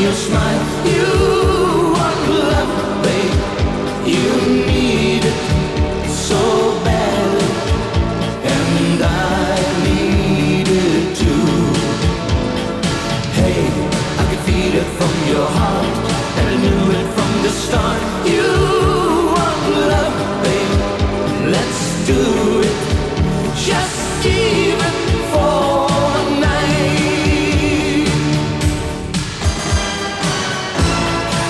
your smile. You want love, babe. You need it so badly, and I need it too. Hey, I could feel it from your heart, and I knew it from the start. You want love, babe. Let's do it. Just even for a night.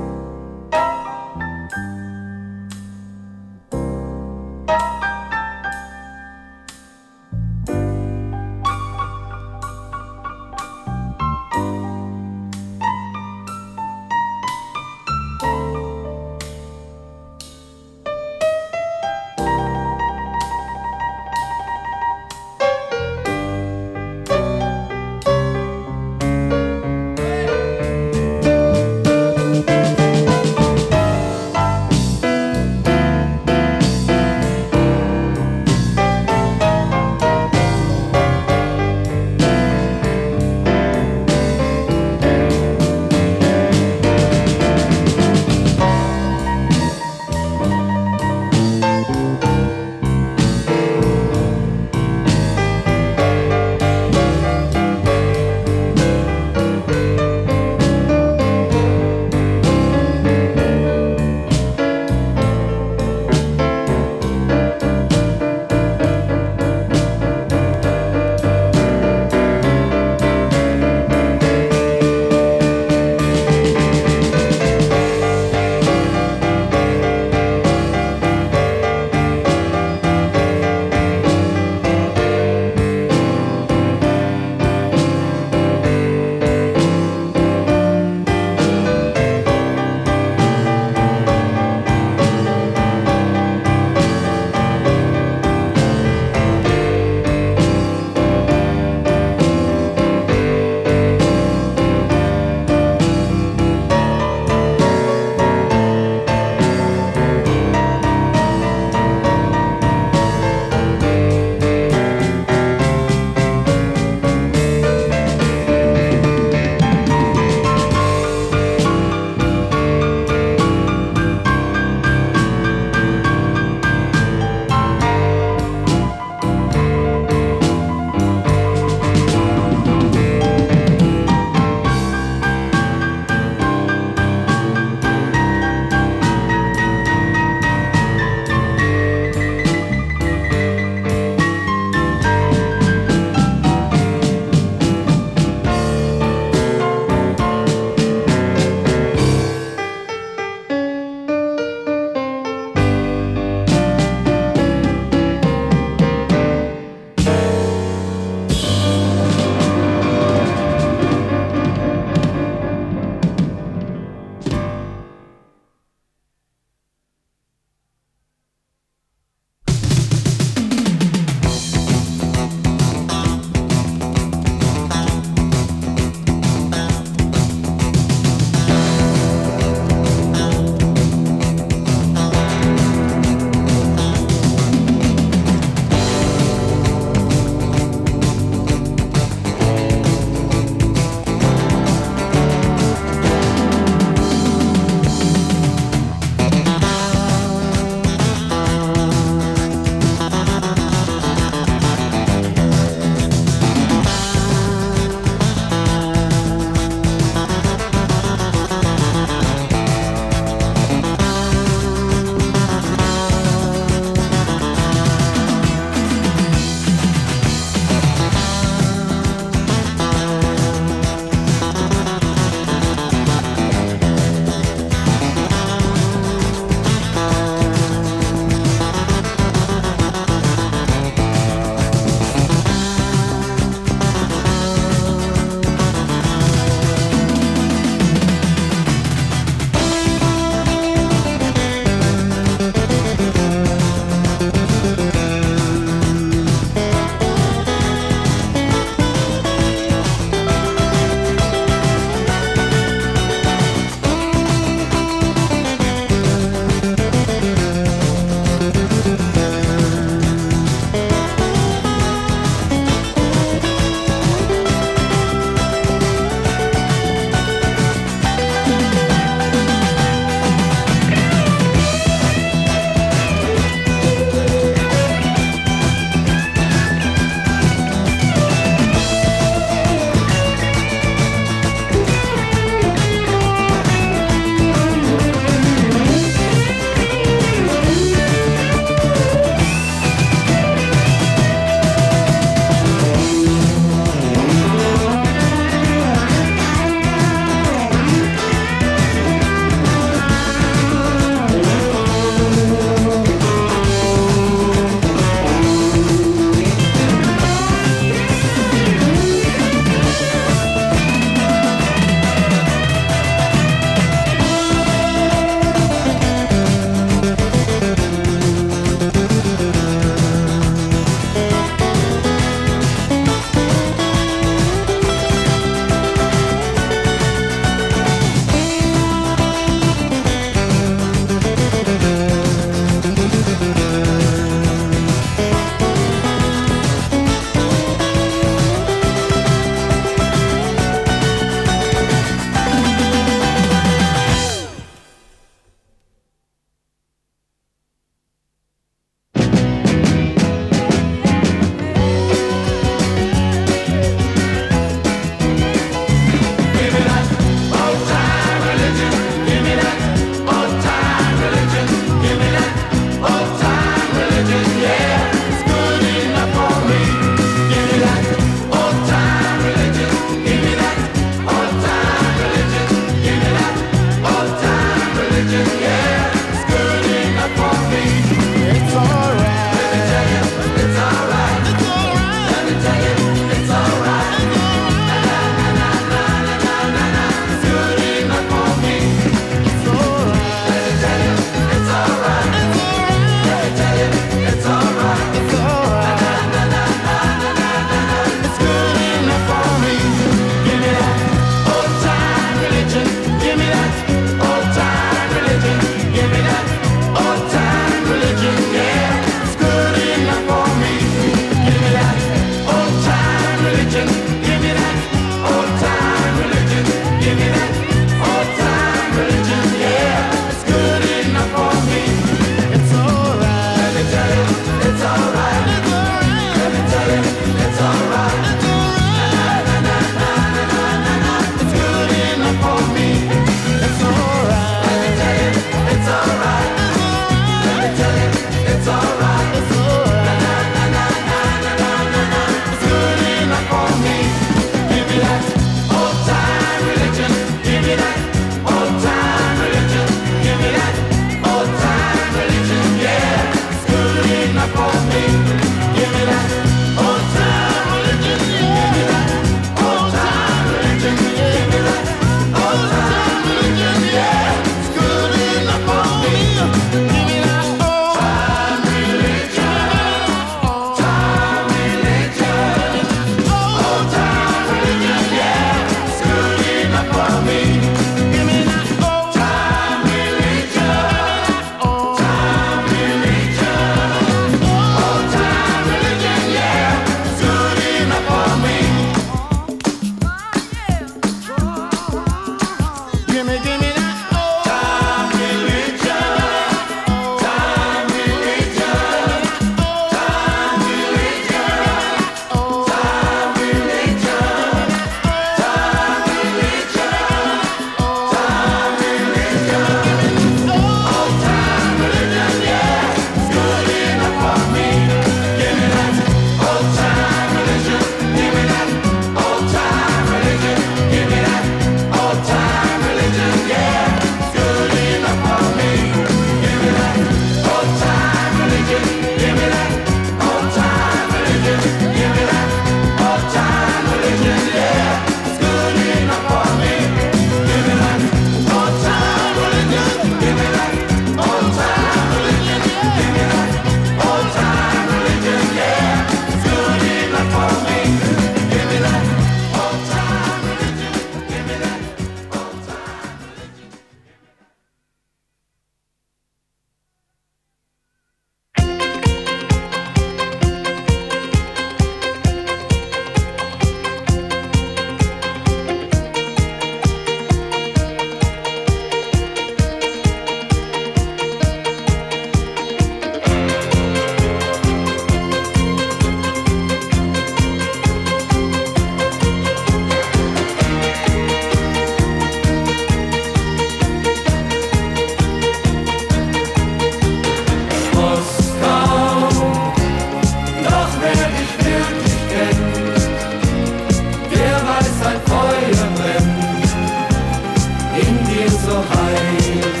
so heiß.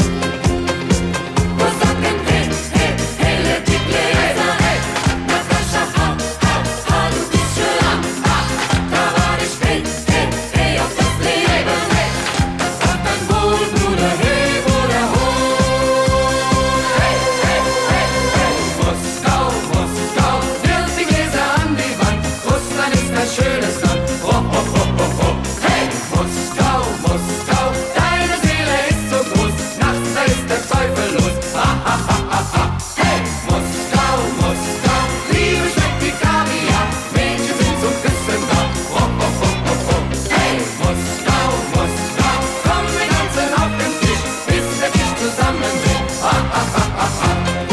Was sagt denn hey, hey, hey, let die Gläser, hey, Natascha, du bist schön, da war ich, hey, hey, hey, auf das Leben, hey, auf dein Wohl, Bruder, hey, Bruder, hey, hey, hey, hey, Moskau, Moskau, wirf die Gläser an die Wand, Russland ist ein schönes Land, ho, ho, ho, ho, ho. Hey, Moskau, Moskau, deine Seele ist so groß, nachts da ist der Teufel los, ha, ha, ha, ha, ha. Hey, Moskau, Moskau, Liebe schmeckt wie Kaviar, Mädchen sind zum Küssen da, ho, ho, ho, ho, ho. Hey, Moskau, Moskau, komm, wir tanzen auf den Tisch, bis der Tisch zusammenbricht, ha, ha, ha, ha, ha.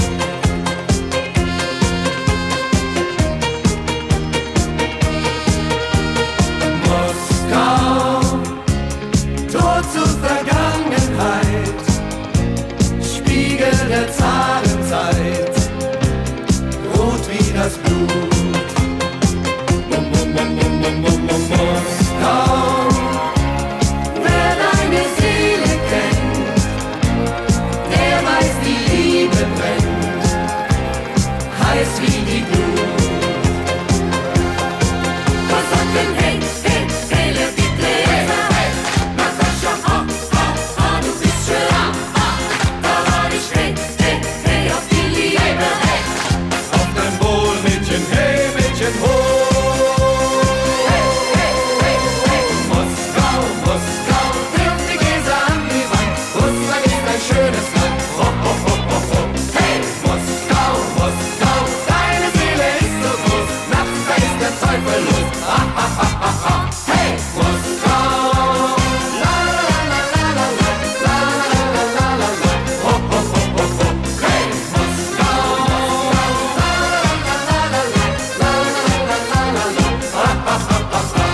Moskau, Tor zur Vergangenheit, Spiegel der Zarenzeit, rot wie das Blut. Moskau, wer deine Seele kennt, der weiß, die Liebe brennt, heiß wie die Glut. Was sagt denn hey, hey, hey, let die Gläser, hey, Natascha, du bist schön, da war ich, hey, hey, hey, auf die Liebe, hey, auf dein Wohl, Mädchen, hey, Mädchen, ho. Hey, hey, hey, hey, Moskau, Moskau, wirf die Gläser an die Wand, Russland ist ein schönes Land, ho, ho, ho, ho, ho. Hey, Moskau, Moskau, deine Seele ist so groß, nachts da ist der Teufel los, ha, ha, ha, ha, ha. Hey, Moskau, la, la, la, la, la, la, la, la, la, la, la, ho, ho, ho, ho, ho. Hey, Moskau, la, la, la, la, la, la, la, la, la, la, la, ha, ha, ha, ha, ha.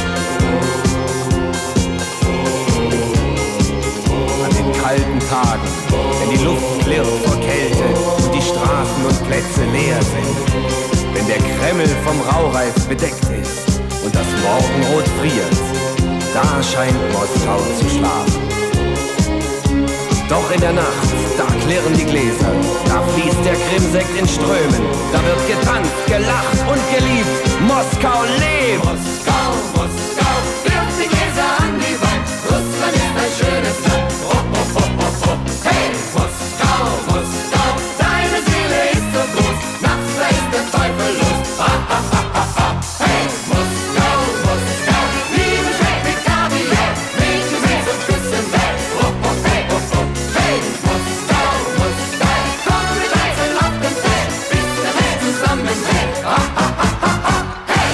An den kalten Tagen, wenn die Luft klirrt vor Kälte und die Straßen und Plätze leer sind, wenn der Kreml vom Raureif bedeckt ist und das Morgenrot friert, da scheint Moskau zu schlafen. Doch in der Nacht, da klirren die Gläser, da fließt der Krimsekt in Strömen, da wird getanzt, gelacht und geliebt, Moskau lebt! Moskau, Moskau, wirf die Gläser an die Wand, Russland ist ein schönes Land, ho, ho, ho, ho, ho. Hey, Moskau, Moskau, deine Seele ist so groß, nachts da ist der Teufel los, ha, ha, ha, ha, ha. Hey, Moskau, Moskau, Liebe schmeckt wie Kaviar, Mädchen sind zum Küssen da, ho, ho, hey, ho, ho. Hey, Moskau, Moskau, komm, wir tanzen auf dem Tisch, bis der Welt zusammenbricht, ha, ha, ha, ha, ha. Hey!